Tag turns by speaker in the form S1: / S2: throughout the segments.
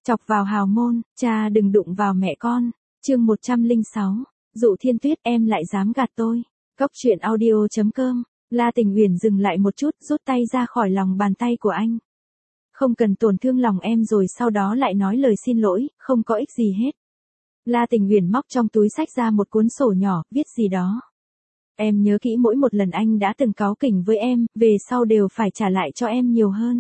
S1: Chọc vào hào môn, cha đừng đụng vào mẹ con. Chương 106. Dụ Thiên Tuyết, em lại dám gạt tôi. Cốc truyện audio.com. La Tình Uyển dừng lại một chút, rút tay ra khỏi lòng bàn tay của anh. Không cần tổn thương lòng em rồi sau đó lại nói lời xin lỗi, không có ích gì hết. La Tình Uyển móc trong túi xách ra một cuốn sổ nhỏ, viết gì đó. Em nhớ kỹ mỗi một lần anh đã từng cáu kỉnh với em, về sau đều phải trả lại cho em nhiều hơn.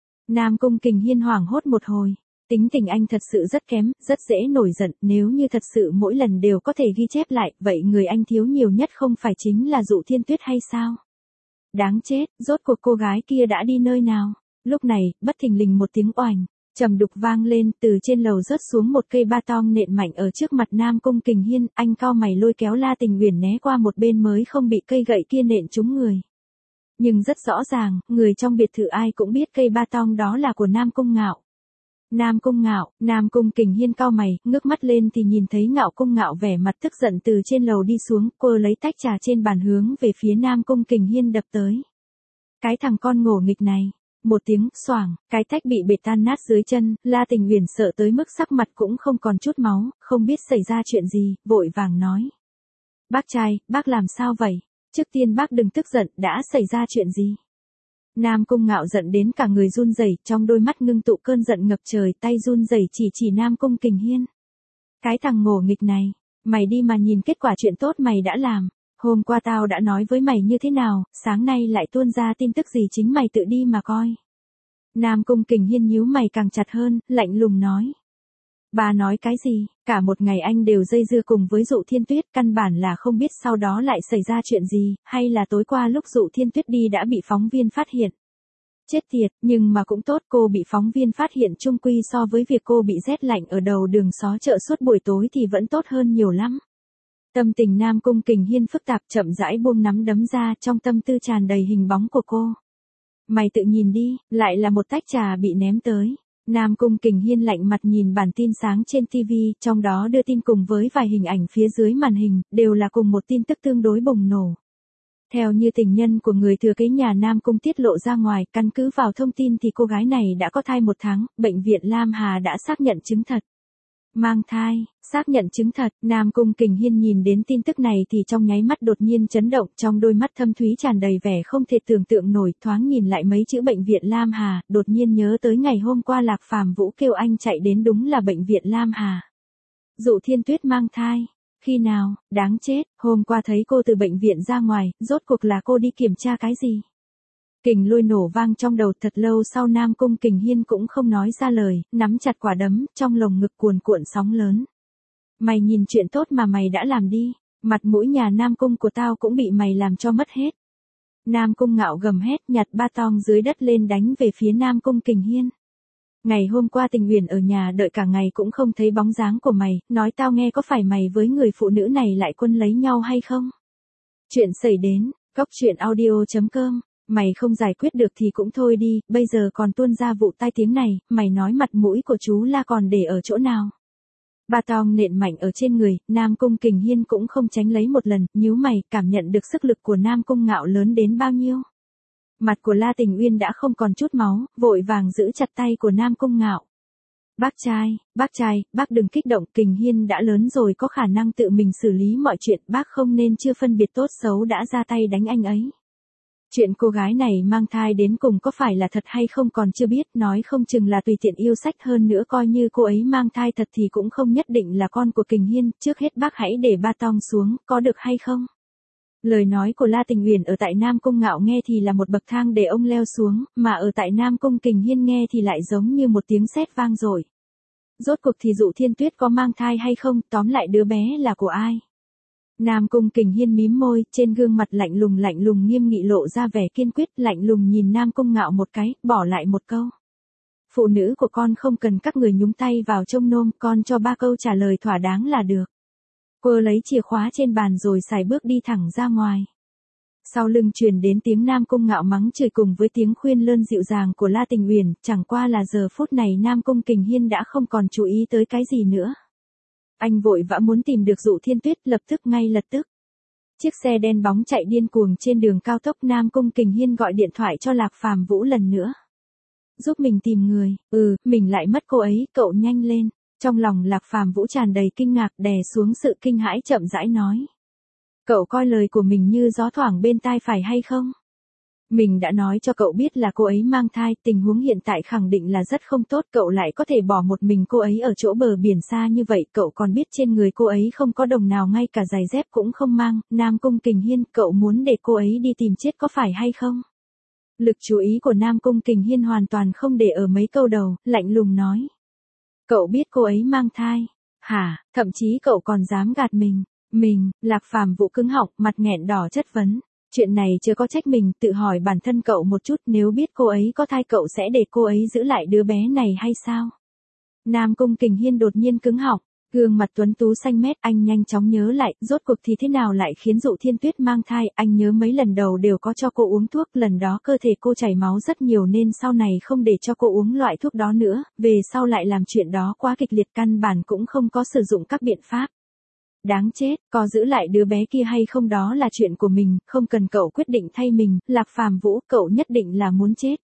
S1: Nam Cung Kình Hiên hoảng hốt một hồi. Tính tình anh thật sự rất kém, rất dễ nổi giận, nếu như thật sự mỗi lần đều có thể ghi chép lại, vậy người anh thiếu nhiều nhất không phải chính là Dụ Thiên Tuyết hay sao? Đáng chết, rốt cuộc cô gái kia đã đi nơi nào? Lúc này, bất thình lình một tiếng oành, trầm đục vang lên, từ trên lầu rớt xuống một cây ba tong nện mạnh ở trước mặt Nam Cung Kình Hiên, anh cau mày lôi kéo La Tình Uyển né qua một bên mới không bị cây gậy kia nện trúng người. Nhưng rất rõ ràng, người trong biệt thự ai cũng biết cây ba tong đó là của Nam Cung Ngạo. Nam Cung Ngạo, Nam Cung Kình Hiên cau mày, ngước mắt lên thì nhìn thấy Ngạo Cung Ngạo vẻ mặt tức giận từ trên lầu đi xuống, cô lấy tách trà trên bàn hướng về phía Nam Cung Kình Hiên đập tới. Cái thằng con ngổ nghịch này, một tiếng xoảng, cái tách bị bể tan nát dưới chân, La Tình Uyển sợ tới mức sắc mặt cũng không còn chút máu, không biết xảy ra chuyện gì, vội vàng nói. Bác trai, bác làm sao vậy? Trước tiên bác đừng tức giận, đã xảy ra chuyện gì? Nam Cung Ngạo giận đến cả người run rẩy, trong đôi mắt ngưng tụ cơn giận ngập trời, tay run rẩy chỉ Nam Cung Kình Hiên. Cái thằng ngổ nghịch này, mày đi mà nhìn kết quả chuyện tốt mày đã làm. Hôm qua tao đã nói với mày như thế nào, sáng nay lại tuôn ra tin tức gì chính mày tự đi mà coi. Nam Cung Kình Hiên nhíu mày càng chặt hơn, lạnh lùng nói. Bà nói cái gì, cả một ngày anh đều dây dưa cùng với Dụ Thiên Tuyết, căn bản là không biết sau đó lại xảy ra chuyện gì, hay là tối qua lúc Dụ Thiên Tuyết đi đã bị phóng viên phát hiện. Chết tiệt, nhưng mà cũng tốt, cô bị phóng viên phát hiện chung quy so với việc cô bị rét lạnh ở đầu đường xó chợ suốt buổi tối thì vẫn tốt hơn nhiều lắm. Tâm tình Nam Cung Kình Hiên phức tạp, chậm rãi buông nắm đấm ra, trong tâm tư tràn đầy hình bóng của cô. Mày tự nhìn đi, lại là một tách trà bị ném tới. Nam Cung Kình Hiên lạnh mặt nhìn bản tin sáng trên TV, trong đó đưa tin cùng với vài hình ảnh phía dưới màn hình, đều là cùng một tin tức tương đối bùng nổ. Theo như tình nhân của người thừa kế nhà Nam Cung tiết lộ ra ngoài, căn cứ vào thông tin thì cô gái này đã có thai 1 tháng, bệnh viện Lam Hà đã xác nhận chứng thật. Mang thai, xác nhận chứng thật, Nam Cung Kình Hiên nhìn đến tin tức này thì trong nháy mắt đột nhiên chấn động, trong đôi mắt thâm thúy tràn đầy vẻ không thể tưởng tượng nổi, thoáng nhìn lại mấy chữ bệnh viện Lam Hà, đột nhiên nhớ tới ngày hôm qua Lạc Phàm Vũ kêu anh chạy đến đúng là bệnh viện Lam Hà. Dụ Thiên Tuyết mang thai, khi nào, đáng chết, hôm qua thấy cô từ bệnh viện ra ngoài, rốt cuộc là cô đi kiểm tra cái gì? Kình lôi nổ vang trong đầu, thật lâu sau Nam Cung Kình Hiên cũng không nói ra lời, nắm chặt quả đấm, trong lồng ngực cuồn cuộn sóng lớn. Mày nhìn chuyện tốt mà mày đã làm đi, mặt mũi nhà Nam Cung của tao cũng bị mày làm cho mất hết. Nam Cung Ngạo gầm hét, nhặt ba tong dưới đất lên đánh về phía Nam Cung Kình Hiên. Ngày hôm qua Tình Uyển ở nhà đợi cả ngày cũng không thấy bóng dáng của mày, nói tao nghe có phải mày với người phụ nữ này lại quân lấy nhau hay không? Chuyện xảy đến, cốc truyện audio.com. Mày không giải quyết được thì cũng thôi đi, bây giờ còn tuôn ra vụ tai tiếng này, mày nói mặt mũi của chú La còn để ở chỗ nào? Ba tong nện mạnh ở trên người, Nam Cung Kình Hiên cũng không tránh lấy một lần, nhíu mày, cảm nhận được sức lực của Nam Cung Ngạo lớn đến bao nhiêu. Mặt của La Tình Uyên đã không còn chút máu, vội vàng giữ chặt tay của Nam Cung Ngạo. Bác trai, bác đừng kích động, Kình Hiên đã lớn rồi có khả năng tự mình xử lý mọi chuyện, bác không nên chưa phân biệt tốt xấu đã ra tay đánh anh ấy. Chuyện cô gái này mang thai đến cùng có phải là thật hay không còn chưa biết, nói không chừng là tùy tiện yêu sách, hơn nữa coi như cô ấy mang thai thật thì cũng không nhất định là con của Kình Hiên, trước hết bác hãy để ba tong xuống, có được hay không? Lời nói của La Tình Uyển ở tại Nam Cung Ngạo nghe thì là một bậc thang để ông leo xuống, mà ở tại Nam Cung Kình Hiên nghe thì lại giống như một tiếng sét vang dội. Rốt cuộc thì Dụ Thiên Tuyết có mang thai hay không, tóm lại đứa bé là của ai? Nam Cung Kình Hiên mím môi, trên gương mặt lạnh lùng nghiêm nghị lộ ra vẻ kiên quyết, lạnh lùng nhìn Nam Cung Ngạo một cái, bỏ lại một câu. Phụ nữ của con không cần các người nhúng tay vào trông nom, con cho 3 câu trả lời thỏa đáng là được. Cô lấy chìa khóa trên bàn rồi xài bước đi thẳng ra ngoài. Sau lưng truyền đến tiếng Nam Cung Ngạo mắng chửi cùng với tiếng khuyên lơn dịu dàng của La Tình Uyển, chẳng qua là giờ phút này Nam Cung Kình Hiên đã không còn chú ý tới cái gì nữa. Anh vội vã muốn tìm được Dụ Thiên Tuyết, ngay lập tức. Chiếc xe đen bóng chạy điên cuồng trên đường cao tốc, Nam Cung Kình Hiên gọi điện thoại cho Lạc Phàm Vũ lần nữa. giúp mình tìm người, mình lại mất cô ấy, cậu nhanh lên. Trong lòng Lạc Phàm Vũ tràn đầy kinh ngạc, đè xuống sự kinh hãi chậm rãi nói. Cậu coi lời của mình như gió thoảng bên tai phải hay không? Mình đã nói cho cậu biết là cô ấy mang thai, tình huống hiện tại khẳng định là rất không tốt, cậu lại có thể bỏ một mình cô ấy ở chỗ bờ biển xa như vậy, cậu còn biết trên người cô ấy không có đồng nào, ngay cả giày dép cũng không mang, Nam Cung Kình Hiên, cậu muốn để cô ấy đi tìm chết có phải hay không? Lực chú ý của Nam Cung Kình Hiên hoàn toàn không để ở mấy câu đầu, lạnh lùng nói. Cậu biết cô ấy mang thai? Hả, thậm chí cậu còn dám gạt mình. Lạc Phàm Vũ cứng họng, mặt nghẹn đỏ chất vấn. Chuyện này chưa có trách mình, tự hỏi bản thân cậu một chút, nếu biết cô ấy có thai cậu sẽ để cô ấy giữ lại đứa bé này hay sao? Nam Cung Kình Hiên đột nhiên cứng họng, gương mặt tuấn tú xanh mét, anh nhanh chóng nhớ lại, rốt cuộc thì thế nào lại khiến Dụ Thiên Tuyết mang thai, anh nhớ mấy lần đầu đều có cho cô uống thuốc, lần đó cơ thể cô chảy máu rất nhiều nên sau này không để cho cô uống loại thuốc đó nữa, về sau lại làm chuyện đó quá kịch liệt, căn bản cũng không có sử dụng các biện pháp. Đáng chết, có giữ lại đứa bé kia hay không đó là chuyện của mình, không cần cậu quyết định thay mình, Lạc Phàm Vũ, cậu nhất định là muốn chết.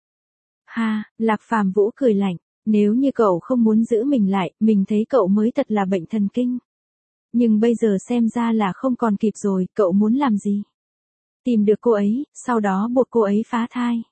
S1: Ha, Lạc Phàm Vũ cười lạnh, nếu như cậu không muốn giữ mình lại, mình thấy cậu mới thật là bệnh thần kinh. Nhưng bây giờ xem ra là không còn kịp rồi, cậu muốn làm gì? Tìm được cô ấy, sau đó buộc cô ấy phá thai.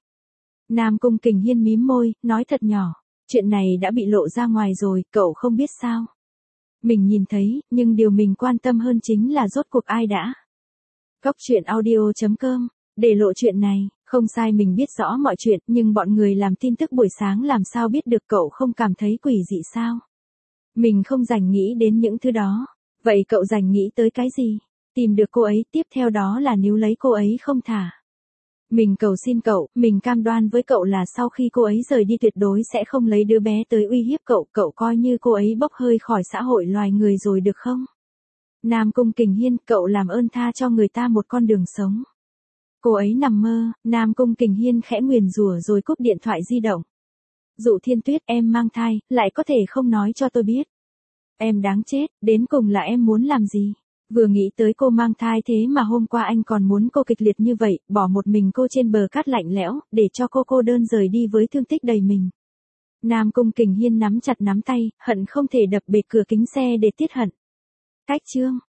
S1: Nam Cung Kình Hiên mím môi, nói thật nhỏ, chuyện này đã bị lộ ra ngoài rồi, cậu không biết sao? Mình nhìn thấy, nhưng điều mình quan tâm hơn chính là rốt cuộc ai đã. Góc truyện audio.com, để lộ chuyện này, không sai, mình biết rõ mọi chuyện, nhưng bọn người làm tin tức buổi sáng làm sao biết được, cậu không cảm thấy quỷ dị sao? Mình không rảnh nghĩ đến những thứ đó. Vậy cậu rảnh nghĩ tới cái gì? Tìm được cô ấy, tiếp theo đó là níu lấy cô ấy không thả. Mình cầu xin cậu, mình cam đoan với cậu là sau khi cô ấy rời đi tuyệt đối sẽ không lấy đứa bé tới uy hiếp cậu, cậu coi như cô ấy bốc hơi khỏi xã hội loài người rồi được không? Nam Cung Kình Hiên, cậu làm ơn tha cho người ta một con đường sống. Cô ấy nằm mơ, Nam Cung Kình Hiên khẽ nguyền rủa rồi cúp điện thoại di động. Dụ Thiên Tuyết, em mang thai, lại có thể không nói cho tôi biết. Em đáng chết, đến cùng là em muốn làm gì? Vừa nghĩ tới cô mang thai thế mà hôm qua anh còn muốn cô kịch liệt như vậy, bỏ một mình cô trên bờ cát lạnh lẽo, để cho cô đơn rời đi với thương tích đầy mình. Nam Cung Kình Hiên nắm chặt nắm tay, hận không thể đập bể cửa kính xe để tiết hận. Cách chương.